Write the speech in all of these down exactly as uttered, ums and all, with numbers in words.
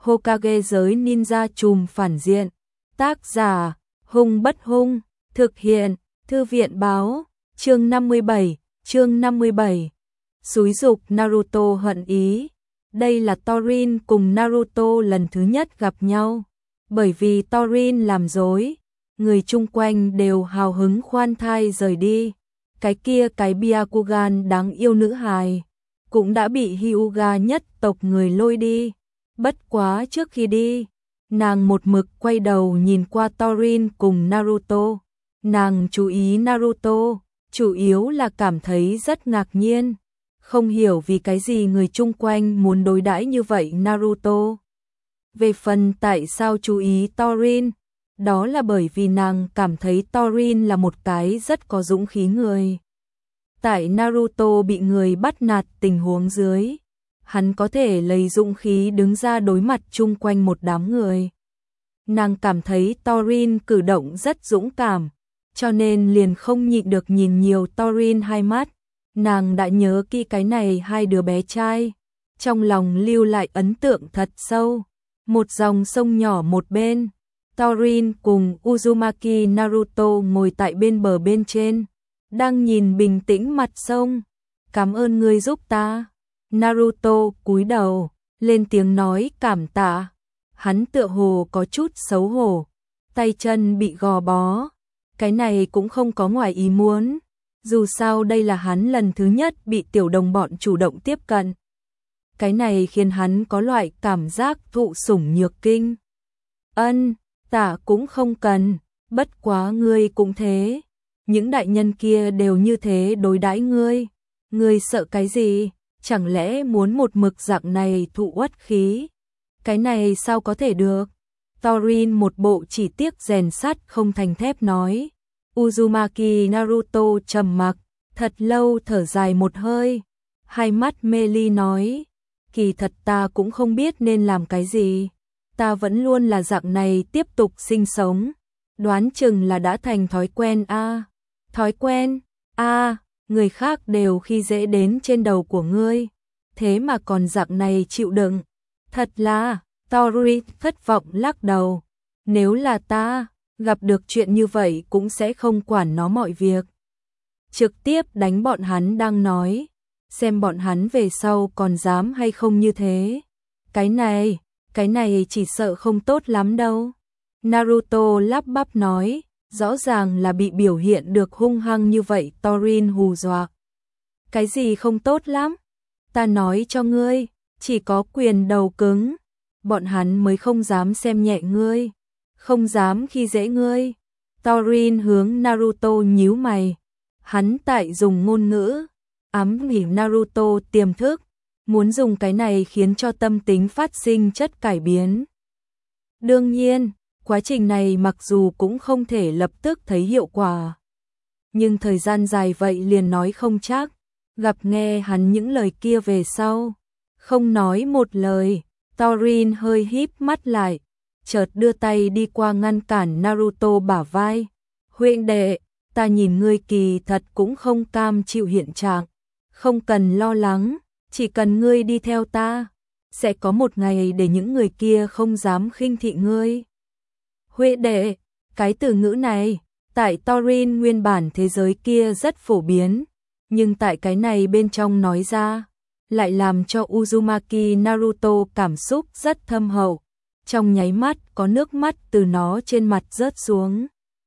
Hokage giới ninja trùm phản diện. Tác giả, Hung Bất Hung, thực hiện, Thư viện báo, chương năm mươi bảy, chương năm mươi bảy. Xúi giục Naruto hận ý. Đây là Torin cùng Naruto lần thứ nhất gặp nhau. Bởi vì Torin làm dối, người chung quanh đều hào hứng khoan thai rời đi. Cái kia cái Byakugan đáng yêu nữ hài cũng đã bị Hyuga nhất tộc người lôi đi. Bất quá trước khi đi, nàng một mực quay đầu nhìn qua Torin cùng Naruto. Nàng chú ý Naruto, chủ yếu là cảm thấy rất ngạc nhiên. Không hiểu vì cái gì người chung quanh muốn đối đãi như vậy Naruto. Về phần tại sao chú ý Torin, đó là bởi vì nàng cảm thấy Torin là một cái rất có dũng khí người. Tại Naruto bị người bắt nạt tình huống dưới, hắn có thể lấy dũng khí đứng ra đối mặt chung quanh một đám người. Nàng cảm thấy Torin cử động rất dũng cảm, cho nên liền không nhịn được nhìn nhiều Torin hai mắt. Nàng đã nhớ kỹ cái này hai đứa bé trai, trong lòng lưu lại ấn tượng thật sâu. Một dòng sông nhỏ một bên, Torin cùng Uzumaki Naruto ngồi tại bên bờ bên trên, đang nhìn bình tĩnh mặt sông. Cảm ơn ngươi giúp ta. Naruto cúi đầu, lên tiếng nói cảm tạ. Hắn tựa hồ có chút xấu hổ, tay chân bị gò bó. Cái này cũng không có ngoài ý muốn. Dù sao đây là hắn lần thứ nhất bị tiểu đồng bọn chủ động tiếp cận. Cái này khiến hắn có loại cảm giác thụ sủng nhược kinh. Ân, tạ cũng không cần, bất quá ngươi cũng thế. Những đại nhân kia đều như thế đối đãi ngươi. Ngươi sợ cái gì? Chẳng lẽ muốn một mực dạng này thụ uất khí? Cái này sao có thể được? Torin một bộ chỉ tiếc rèn sắt không thành thép nói. Uzumaki Naruto trầm mặc, thật lâu thở dài một hơi. Hai mắt mê ly nói. Kỳ thật ta cũng không biết nên làm cái gì. Ta vẫn luôn là dạng này tiếp tục sinh sống. Đoán chừng là đã thành thói quen a. À. Thói quen? A, à, người khác đều khi dễ đến trên đầu của ngươi. Thế mà còn dạng này chịu đựng. Thật là, Torin thất vọng lắc đầu. Nếu là ta, gặp được chuyện như vậy cũng sẽ không quản nó mọi việc. Trực tiếp đánh bọn hắn đang nói. Xem bọn hắn về sau còn dám hay không như thế. Cái này, cái này chỉ sợ không tốt lắm đâu. Naruto lắp bắp nói, rõ ràng là bị biểu hiện được hung hăng như vậy Torin hù dọa. Cái gì không tốt lắm? Ta nói cho ngươi, chỉ có quyền đầu cứng. Bọn hắn mới không dám xem nhẹ ngươi, không dám khi dễ ngươi. Torin hướng Naruto nhíu mày. Hắn tại dùng ngôn ngữ ám nghỉ Naruto tiềm thức, muốn dùng cái này khiến cho tâm tính phát sinh chất cải biến. Đương nhiên, quá trình này mặc dù cũng không thể lập tức thấy hiệu quả, nhưng thời gian dài vậy liền nói không chắc. Gặp nghe hắn những lời kia về sau, không nói một lời, Torin hơi híp mắt lại, chợt đưa tay đi qua ngăn cản Naruto bả vai. Huynh đệ, ta nhìn ngươi kỳ thật cũng không cam chịu hiện trạng. Không cần lo lắng, chỉ cần ngươi đi theo ta, sẽ có một ngày để những người kia không dám khinh thị ngươi. Huynh đệ, cái từ ngữ này, tại Torin nguyên bản thế giới kia rất phổ biến, nhưng tại cái này bên trong nói ra, lại làm cho Uzumaki Naruto cảm xúc rất thâm hậu. Trong nháy mắt có nước mắt từ nó trên mặt rớt xuống.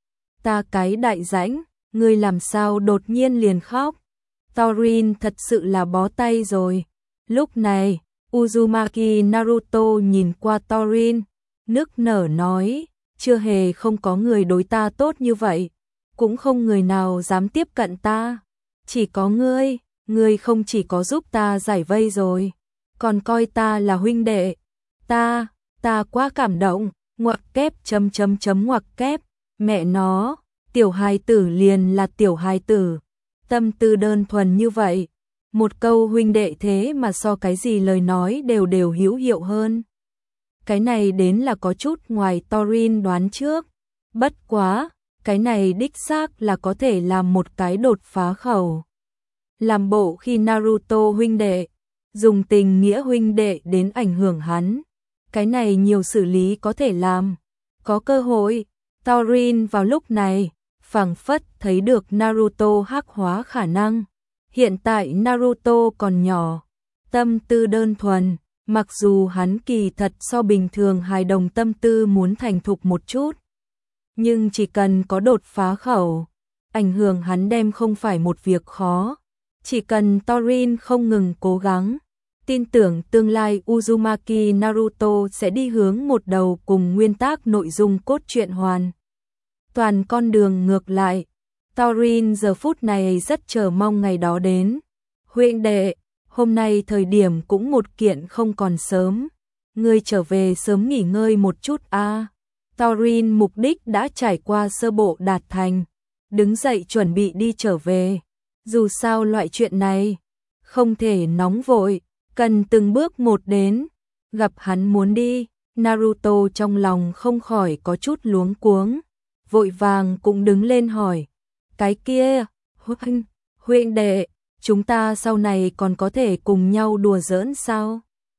Ta cái đại rãnh, ngươi làm sao đột nhiên liền khóc? Torin thật sự là bó tay rồi. Lúc này, Uzumaki Naruto nhìn qua Torin, nức nở nói, chưa hề không có người đối ta tốt như vậy, cũng không người nào dám tiếp cận ta. Chỉ có ngươi, ngươi không chỉ có giúp ta giải vây rồi, còn coi ta là huynh đệ. Ta, ta quá cảm động, ngoặc kép chấm chấm chấm ngoặc kép, mẹ nó, tiểu hài tử liền là tiểu hài tử. Tâm tư đơn thuần như vậy, một câu huynh đệ thế mà so cái gì lời nói đều đều hữu hiệu hơn. Cái này đến là có chút ngoài Torin đoán trước. Bất quá, cái này đích xác là có thể làm một cái đột phá khẩu. Làm bộ khi Naruto huynh đệ, dùng tình nghĩa huynh đệ đến ảnh hưởng hắn. cái này nhiều xử lý có thể làm. Có cơ hội, Thorin vào lúc này, phảng phất thấy được Naruto hắc hóa khả năng. Hiện tại Naruto còn nhỏ, tâm tư đơn thuần, mặc dù hắn kỳ thật so bình thường hài đồng tâm tư muốn thành thục một chút. Nhưng chỉ cần có đột phá khẩu, ảnh hưởng hắn đem không phải một việc khó. Chỉ cần Thorin không ngừng cố gắng, tin tưởng tương lai Uzumaki Naruto sẽ đi hướng một đầu cùng nguyên tác nội dung cốt truyện hoàn. Toàn con đường ngược lại, Thorin giờ phút này rất chờ mong ngày đó đến. Huynh đệ, hôm nay thời điểm cũng một kiện không còn sớm, ngươi trở về sớm nghỉ ngơi một chút a. À. Thorin mục đích đã trải qua sơ bộ đạt thành, đứng dậy chuẩn bị đi trở về. Dù sao loại chuyện này, không thể nóng vội, cần từng bước một đến. Gặp hắn muốn đi, Naruto trong lòng không khỏi có chút luống cuống, vội vàng cũng đứng lên hỏi. Cái kia, huynh, huynh đệ, chúng ta sau này còn có thể cùng nhau đùa giỡn sao?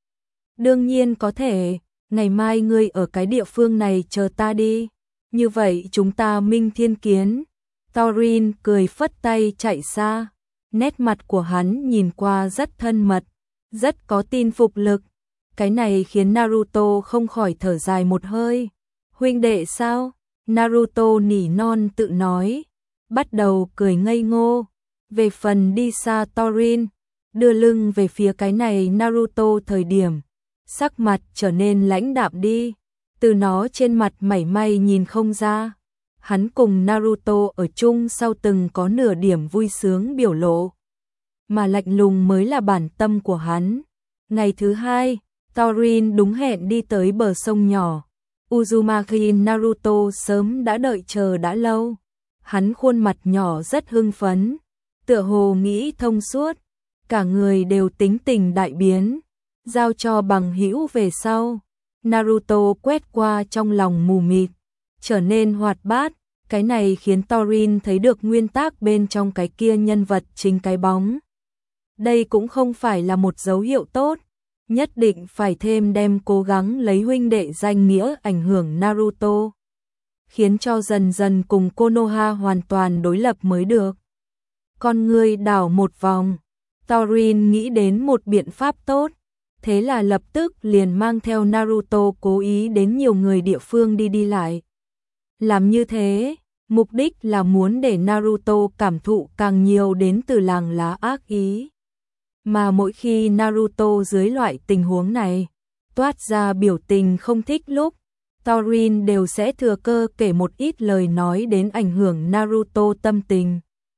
Đương nhiên có thể, ngày mai ngươi ở cái địa phương này chờ ta đi. Như vậy chúng ta minh thiên kiến. Thorin cười phất tay chạy xa. Nét mặt của hắn nhìn qua rất thân mật, rất có tin phục lực. Cái này khiến Naruto không khỏi thở dài một hơi. Huynh đệ sao? Naruto nỉ non tự nói, bắt đầu cười ngây ngô. Về phần đi xa Thorin, đưa lưng về phía cái này Naruto thời điểm, sắc mặt trở nên lãnh đạm đi, từ nó trên mặt mảy may nhìn không ra. Hắn cùng Naruto ở chung sau từng có nửa điểm vui sướng biểu lộ, mà lạnh lùng mới là bản tâm của hắn. Ngày thứ hai, Thorin đúng hẹn đi tới bờ sông nhỏ. Uzumaki Naruto sớm đã đợi chờ đã lâu. Hắn khuôn mặt nhỏ rất hưng phấn, tựa hồ nghĩ thông suốt, cả người đều tính tình đại biến, giao cho bằng hữu về sau. Naruto quét qua trong lòng mù mịt, trở nên hoạt bát, cái này khiến Thorin thấy được nguyên tác bên trong cái kia nhân vật chính cái bóng. Đây cũng không phải là một dấu hiệu tốt, nhất định phải thêm đem cố gắng lấy huynh đệ danh nghĩa ảnh hưởng Naruto, khiến cho dần dần cùng Konoha hoàn toàn đối lập mới được. Con người đảo một vòng, Thorin nghĩ đến một biện pháp tốt, thế là lập tức liền mang theo Naruto cố ý đến nhiều người địa phương đi đi lại. Làm như thế, mục đích là muốn để Naruto cảm thụ càng nhiều đến từ làng lá ác ý. Mà mỗi khi Naruto dưới loại tình huống này, toát ra biểu tình không thích lúc, Thorin đều sẽ thừa cơ kể một ít lời nói đến ảnh hưởng Naruto tâm tình.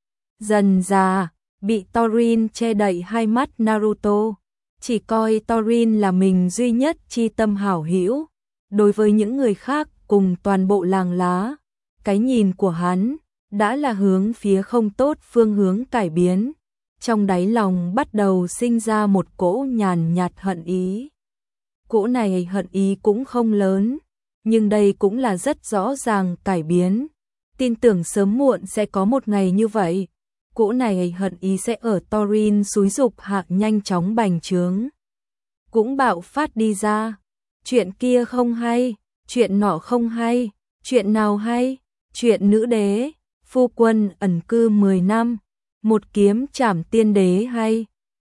Dần dà, bị Thorin che đậy hai mắt Naruto, chỉ coi Thorin là mình duy nhất chi tâm hảo hữu. Đối với những người khác cùng toàn bộ làng lá, cái nhìn của hắn đã là hướng phía không tốt phương hướng cải biến. Trong đáy lòng bắt đầu sinh ra một cỗ nhàn nhạt hận ý. Cỗ này hận ý cũng không lớn, nhưng đây cũng là rất rõ ràng cải biến. Tin tưởng sớm muộn sẽ có một ngày như vậy. Cỗ này hận ý sẽ ở Thorin xúi dục hạ nhanh chóng bành trướng, cũng bạo phát đi ra. Chuyện kia không hay, chuyện nọ không hay, chuyện nào hay, chuyện nữ đế, phu quân ẩn cư mười năm, một kiếm trảm tiên đế hay,